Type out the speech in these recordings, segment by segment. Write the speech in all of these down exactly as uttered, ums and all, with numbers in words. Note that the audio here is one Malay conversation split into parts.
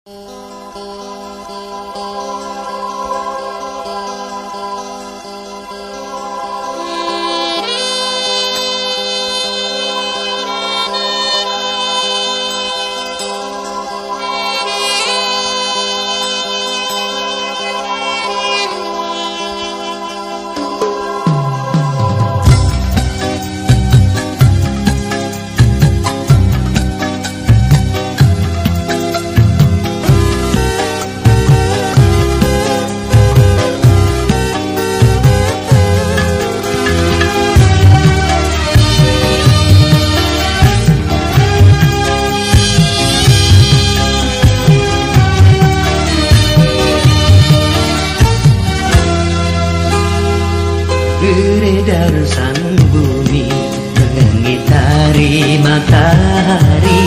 Beredar sang bumi mengitari matahari,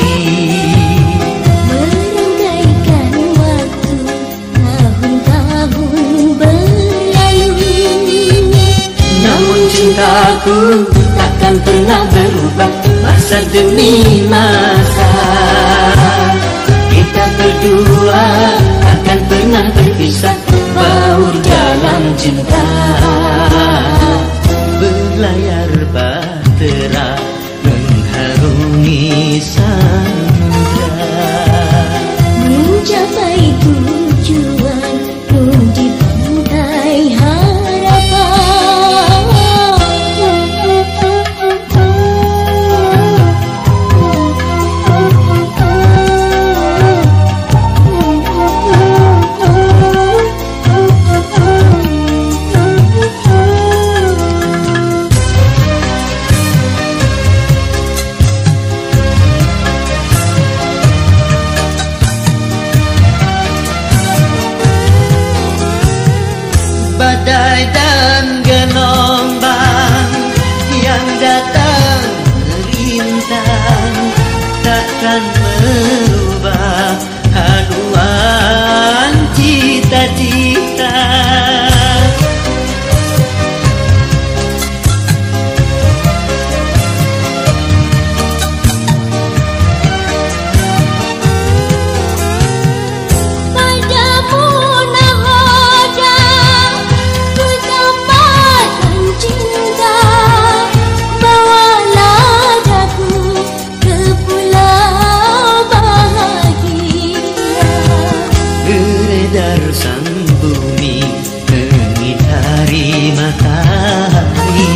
merangkaikan waktu tahun-tahun berlalu. Namun cintaku takkan pernah berubah masa demi masa. Kita berdua takkan pernah berpisah, baur dalam cinta. Berlayar bahtera mengharungi samudra, mencapai tujuan nun di pantai badai dan gelombang yang datang merintang takkan merubah haluan cita-cita. Sang bumi mengitari matahari,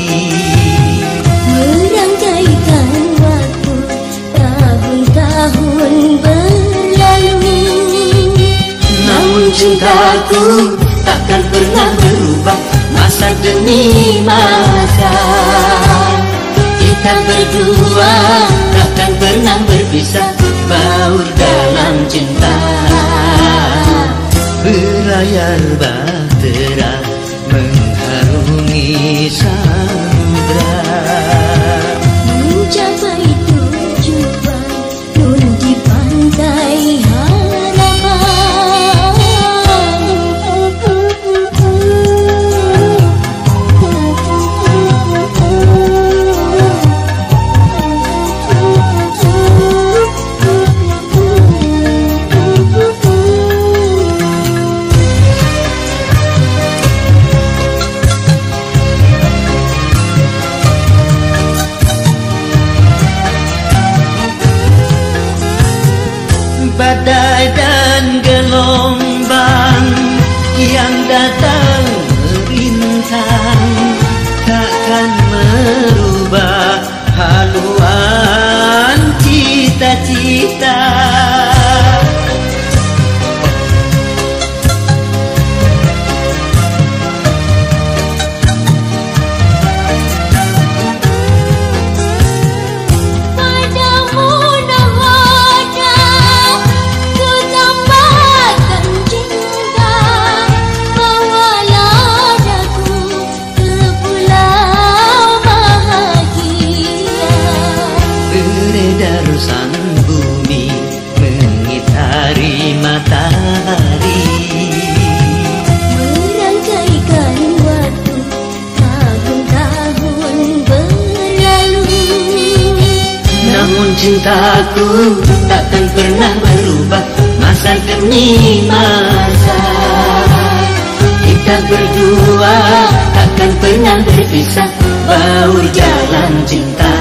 merangkaikan waktu tahun-tahun berlalu. Namun cintaku takkan pernah berubah masa demi masa. Kita berdua takkan pernah berpisah, baur dalam cinta. Berlayar bahtera mengharungi samudra, mencapai tujuan nun di pantai badai dan gelombang yang datang merintang takkan merubah haluan cita-cita. Sang bumi mengitari matahari, merangkaikan waktu tahun-tahun berlalu. Namun cintaku takkan pernah berubah masa demi ini masa kita berdua takkan pernah berpisah, baur jalan cinta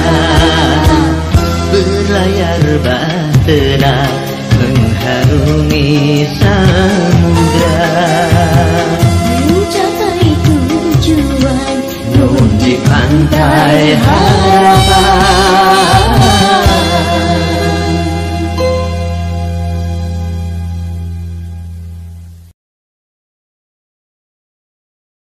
berlayar bahtera mengharungi samudra mencapai tujuan nun di pantai harapan.